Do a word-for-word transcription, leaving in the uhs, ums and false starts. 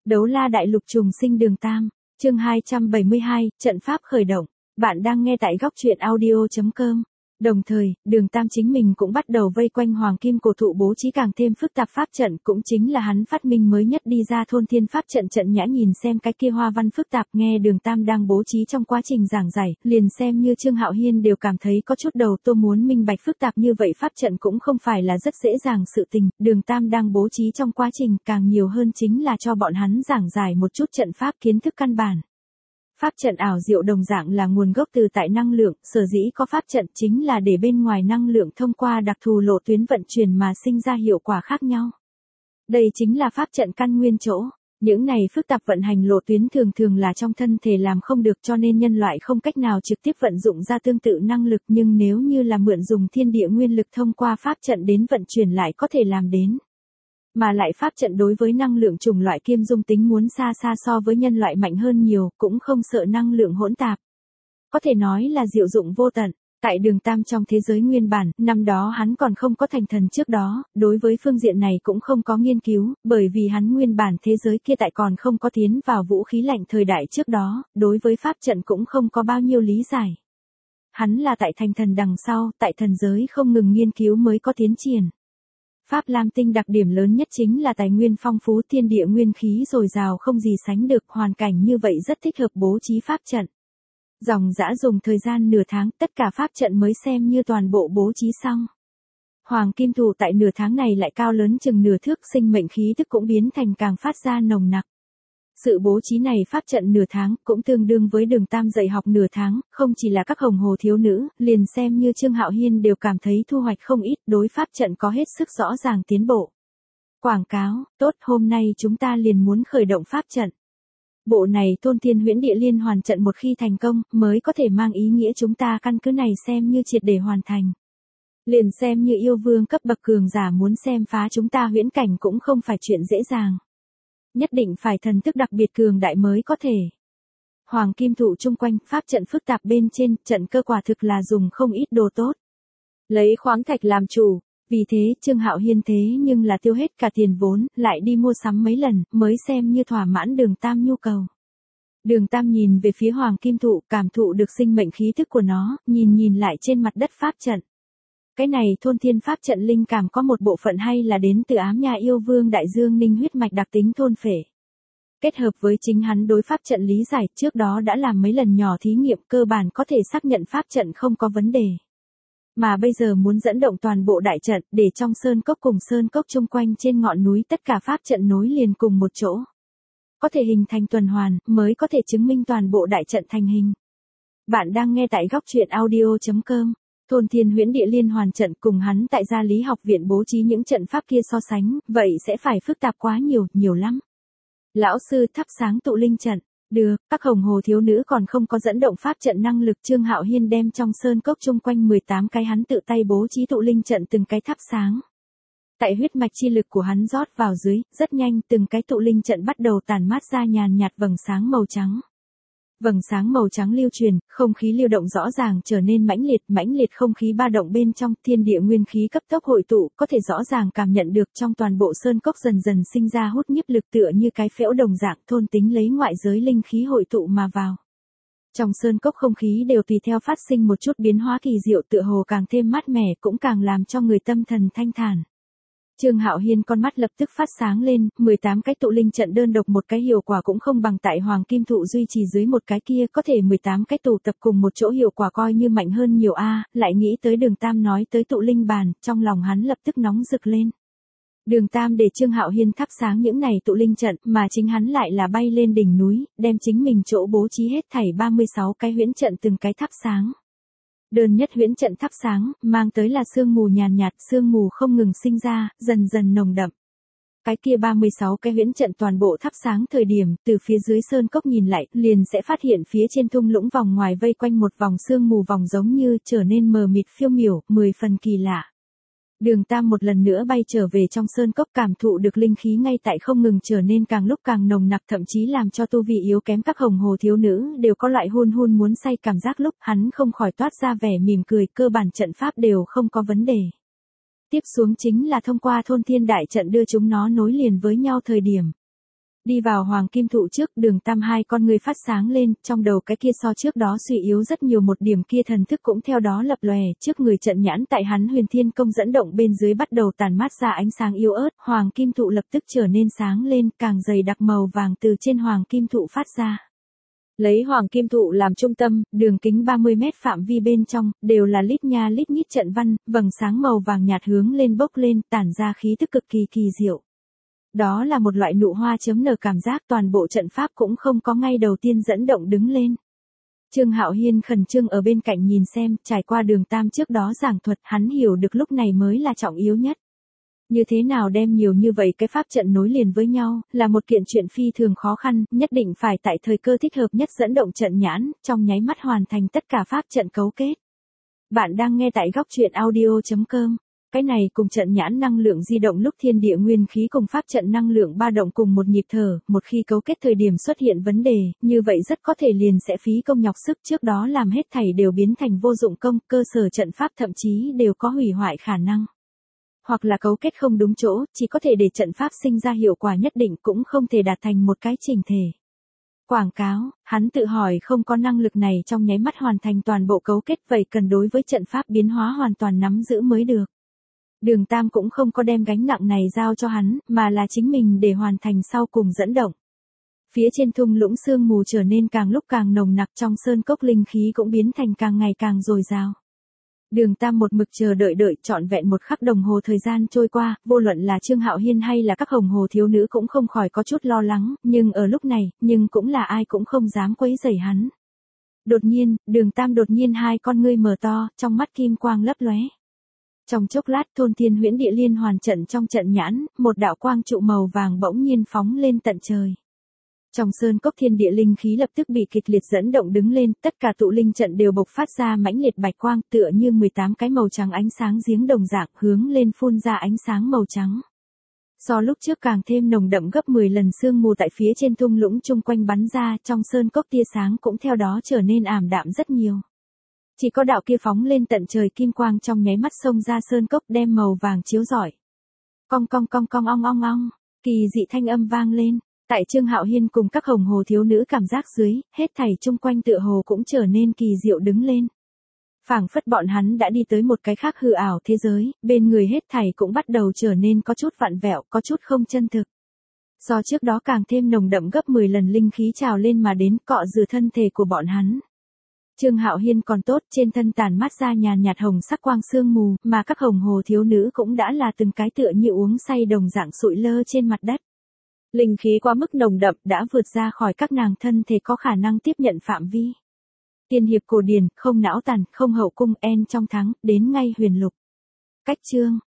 Đấu la đại lục trùng sinh đường Tam, chương hai trăm bảy mươi hai, trận pháp khởi động. Bạn đang nghe tại góc truyện audio chấm com. Đồng thời, đường Tam chính mình cũng bắt đầu vây quanh hoàng kim cổ thụ bố trí càng thêm phức tạp pháp trận, cũng chính là hắn phát minh mới nhất đi ra thôn thiên pháp trận. Trận nhã nhìn xem cái kia hoa văn phức tạp, nghe đường Tam đang bố trí trong quá trình giảng giải, liền xem như Trương Hạo Hiên đều cảm thấy có chút đầu tô muốn minh bạch phức tạp như vậy pháp trận cũng không phải là rất dễ dàng sự tình, đường Tam đang bố trí trong quá trình càng nhiều hơn chính là cho bọn hắn giảng giải một chút trận pháp kiến thức căn bản. Pháp trận ảo diệu đồng dạng là nguồn gốc từ tại năng lượng, sở dĩ có pháp trận chính là để bên ngoài năng lượng thông qua đặc thù lộ tuyến vận chuyển mà sinh ra hiệu quả khác nhau. Đây chính là pháp trận căn nguyên chỗ. Những này phức tạp vận hành lộ tuyến thường thường là trong thân thể làm không được, cho nên nhân loại không cách nào trực tiếp vận dụng ra tương tự năng lực, nhưng nếu như là mượn dùng thiên địa nguyên lực thông qua pháp trận đến vận chuyển lại có thể làm đến. Mà lại pháp trận đối với năng lượng chủng loại kiêm dung tính muốn xa xa so với nhân loại mạnh hơn nhiều, cũng không sợ năng lượng hỗn tạp. Có thể nói là diệu dụng vô tận. Tại đường Tam trong thế giới nguyên bản, năm đó hắn còn không có thành thần trước đó, đối với phương diện này cũng không có nghiên cứu, bởi vì hắn nguyên bản thế giới kia tại còn không có tiến vào vũ khí lạnh thời đại trước đó, đối với pháp trận cũng không có bao nhiêu lý giải. Hắn là tại thành thần đằng sau, tại thần giới không ngừng nghiên cứu mới có tiến triển. Pháp Lam Tinh đặc điểm lớn nhất chính là tài nguyên phong phú, thiên địa nguyên khí dồi dào không gì sánh được, hoàn cảnh như vậy rất thích hợp bố trí pháp trận. Dòng dã dùng thời gian nửa tháng, tất cả pháp trận mới xem như toàn bộ bố trí xong. Hoàng kim thụ tại nửa tháng này lại cao lớn chừng nửa thước, sinh mệnh khí tức cũng biến thành càng phát ra nồng nặc. Sự bố trí này pháp trận nửa tháng cũng tương đương với đường Tam dạy học nửa tháng, không chỉ là các hồng hồ thiếu nữ, liền xem như Trương Hạo Hiên đều cảm thấy thu hoạch không ít, đối pháp trận có hết sức rõ ràng tiến bộ. Quảng cáo, tốt, hôm nay chúng ta liền muốn khởi động pháp trận. Bộ này thôn thiên huyễn địa liên hoàn trận một khi thành công, mới có thể mang ý nghĩa chúng ta căn cứ này xem như triệt để hoàn thành. Liền xem như yêu vương cấp bậc cường giả muốn xem phá chúng ta huyễn cảnh cũng không phải chuyện dễ dàng. Nhất định phải thần thức đặc biệt cường đại mới có thể. Hoàng kim thụ chung quanh, pháp trận phức tạp bên trên, trận cơ quả thực là dùng không ít đồ tốt. Lấy khoáng thạch làm chủ, vì thế Trương Hạo Hiên thế nhưng là tiêu hết cả tiền vốn, lại đi mua sắm mấy lần, mới xem như thỏa mãn đường Tam nhu cầu. Đường Tam nhìn về phía hoàng kim thụ, cảm thụ được sinh mệnh khí thức của nó, nhìn nhìn lại trên mặt đất pháp trận. Cái này thôn thiên pháp trận linh cảm có một bộ phận hay là đến từ ám nhà yêu vương đại dương ninh huyết mạch đặc tính thôn phệ. Kết hợp với chính hắn đối pháp trận lý giải, trước đó đã làm mấy lần nhỏ thí nghiệm, cơ bản có thể xác nhận pháp trận không có vấn đề. Mà bây giờ muốn dẫn động toàn bộ đại trận, để trong sơn cốc cùng sơn cốc chung quanh trên ngọn núi tất cả pháp trận nối liền cùng một chỗ. Có thể hình thành tuần hoàn, mới có thể chứng minh toàn bộ đại trận thành hình. Bạn đang nghe tại góc truyện audio chấm com. Thôn thiên huyễn địa liên hoàn trận cùng hắn tại gia lý học viện bố trí những trận pháp kia so sánh, vậy sẽ phải phức tạp quá nhiều, nhiều lắm. Lão sư thắp sáng tụ linh trận, được, các hồng hồ thiếu nữ còn không có dẫn động pháp trận năng lực. Trương Hạo Hiên đem trong sơn cốc chung quanh mười tám cái hắn tự tay bố trí tụ linh trận từng cái thắp sáng. Tại huyết mạch chi lực của hắn rót vào dưới, rất nhanh từng cái tụ linh trận bắt đầu tản mát ra nhàn nhạt vầng sáng màu trắng. Vầng sáng màu trắng lưu truyền, không khí lưu động rõ ràng trở nên mãnh liệt, mãnh liệt không khí ba động bên trong, thiên địa nguyên khí cấp tốc hội tụ, có thể rõ ràng cảm nhận được trong toàn bộ sơn cốc dần dần sinh ra hút nhiếp lực tựa như cái phễu đồng dạng, thôn tính lấy ngoại giới linh khí hội tụ mà vào. Trong sơn cốc không khí đều tùy theo phát sinh một chút biến hóa kỳ diệu, tựa hồ càng thêm mát mẻ, cũng càng làm cho người tâm thần thanh thản. Trương Hạo Hiên con mắt lập tức phát sáng lên, mười tám cái tụ linh trận đơn độc một cái hiệu quả cũng không bằng tại hoàng kim thụ duy trì dưới một cái kia, có thể mười tám cái tụ tập cùng một chỗ hiệu quả coi như mạnh hơn nhiều a. Lại nghĩ tới đường Tam nói tới tụ linh bàn, trong lòng hắn lập tức nóng rực lên. Đường Tam để Trương Hạo Hiên thắp sáng những này tụ linh trận, mà chính hắn lại là bay lên đỉnh núi, đem chính mình chỗ bố trí hết thảy ba mươi sáu cái huyễn trận từng cái thắp sáng. Đơn nhất huyễn trận thắp sáng, mang tới là sương mù nhàn nhạt, sương mù không ngừng sinh ra, dần dần nồng đậm. Cái kia ba mươi sáu cái huyễn trận toàn bộ thắp sáng thời điểm, từ phía dưới sơn cốc nhìn lại, liền sẽ phát hiện phía trên thung lũng vòng ngoài vây quanh một vòng sương mù vòng giống như trở nên mờ mịt phiêu miểu, mười phần kỳ lạ. Đường Tam một lần nữa bay trở về trong sơn cốc, cảm thụ được linh khí ngay tại không ngừng trở nên càng lúc càng nồng nặc, thậm chí làm cho tu vị yếu kém các hồng hồ thiếu nữ đều có loại hun hun muốn say cảm giác, lúc hắn không khỏi toát ra vẻ mỉm cười, cơ bản trận pháp đều không có vấn đề. Tiếp xuống chính là thông qua thôn thiên đại trận đưa chúng nó nối liền với nhau thời điểm. Đi vào hoàng kim thụ trước, Đường Tam hai con người phát sáng lên, trong đầu cái kia so trước đó suy yếu rất nhiều một điểm kia thần thức cũng theo đó lập lòe, trước người trận nhãn tại hắn huyền thiên công dẫn động bên dưới bắt đầu tàn mát ra ánh sáng yếu ớt, hoàng kim thụ lập tức trở nên sáng lên, càng dày đặc màu vàng từ trên hoàng kim thụ phát ra. Lấy hoàng kim thụ làm trung tâm, đường kính ba mươi mét phạm vi bên trong, đều là lít nha lít nhít trận văn, vầng sáng màu vàng nhạt hướng lên bốc lên, tản ra khí tức cực kỳ kỳ diệu. Đó là một loại nụ hoa chấm nở cảm giác toàn bộ trận pháp cũng không có ngay đầu tiên dẫn động đứng lên. Trương Hạo Hiên khẩn trương ở bên cạnh nhìn xem, trải qua Đường Tam trước đó giảng thuật, hắn hiểu được lúc này mới là trọng yếu nhất. Như thế nào đem nhiều như vậy cái pháp trận nối liền với nhau, là một kiện chuyện phi thường khó khăn, nhất định phải tại thời cơ thích hợp nhất dẫn động trận nhãn, trong nháy mắt hoàn thành tất cả pháp trận cấu kết. Bạn đang nghe tại góc truyện audio chấm com. Cái này cùng trận nhãn năng lượng di động lúc thiên địa nguyên khí cùng pháp trận năng lượng ba động cùng một nhịp thở, một khi cấu kết thời điểm xuất hiện vấn đề, như vậy rất có thể liền sẽ phí công nhọc sức trước đó làm hết thảy đều biến thành vô dụng công, cơ sở trận pháp thậm chí đều có hủy hoại khả năng. Hoặc là cấu kết không đúng chỗ, chỉ có thể để trận pháp sinh ra hiệu quả nhất định cũng không thể đạt thành một cái chỉnh thể. Quảng cáo, hắn tự hỏi không có năng lực này trong nháy mắt hoàn thành toàn bộ cấu kết vậy cần đối với trận pháp biến hóa hoàn toàn nắm giữ mới được. Đường Tam cũng không có đem gánh nặng này giao cho hắn, mà là chính mình để hoàn thành sau cùng dẫn động. Phía trên thung lũng sương mù trở nên càng lúc càng nồng nặc, trong sơn cốc linh khí cũng biến thành càng ngày càng dồi dào. Đường Tam một mực chờ đợi đợi trọn vẹn một khắc đồng hồ thời gian trôi qua, vô luận là Trương Hạo Hiên hay là các hồng hồ thiếu nữ cũng không khỏi có chút lo lắng, nhưng ở lúc này, nhưng cũng là ai cũng không dám quấy rầy hắn. Đột nhiên, Đường Tam đột nhiên hai con ngươi mở to, trong mắt kim quang lấp lóe. Trong chốc lát thôn thiên huyễn địa liên hoàn trận trong trận nhãn, một đạo quang trụ màu vàng bỗng nhiên phóng lên tận trời. Trong sơn cốc thiên địa linh khí lập tức bị kịch liệt dẫn động đứng lên, tất cả tụ linh trận đều bộc phát ra mãnh liệt bạch quang tựa như mười tám cái màu trắng ánh sáng giếng đồng dạng hướng lên phun ra ánh sáng màu trắng. So lúc trước càng thêm nồng đậm gấp mười lần sương mù tại phía trên thung lũng chung quanh bắn ra, trong sơn cốc tia sáng cũng theo đó trở nên ảm đạm rất nhiều. Chỉ có đạo kia phóng lên tận trời kim quang trong nháy mắt xông ra sơn cốc đem màu vàng chiếu rọi. Cong cong cong cong ong ong ong, kỳ dị thanh âm vang lên. Tại Trương Hạo Hiên cùng các hồng hồ thiếu nữ cảm giác dưới, hết thảy chung quanh tựa hồ cũng trở nên kỳ diệu đứng lên. Phảng phất bọn hắn đã đi tới một cái khác hư ảo thế giới, bên người hết thảy cũng bắt đầu trở nên có chút vặn vẹo, có chút không chân thực. Do trước đó càng thêm nồng đậm gấp mười lần linh khí trào lên mà đến cọ rửa thân thể của bọn hắn. Trương Hạo Hiên còn tốt, trên thân tàn mát ra nhàn nhạt hồng sắc quang sương mù, mà các hồng hồ thiếu nữ cũng đã là từng cái tựa như uống say đồng dạng sụi lơ trên mặt đất. Linh khí quá mức nồng đậm đã vượt ra khỏi các nàng thân thể có khả năng tiếp nhận phạm vi. Tiên hiệp cổ điển, không não tàn, không hậu cung en trong thắng, đến ngay huyền lục. Cách chương,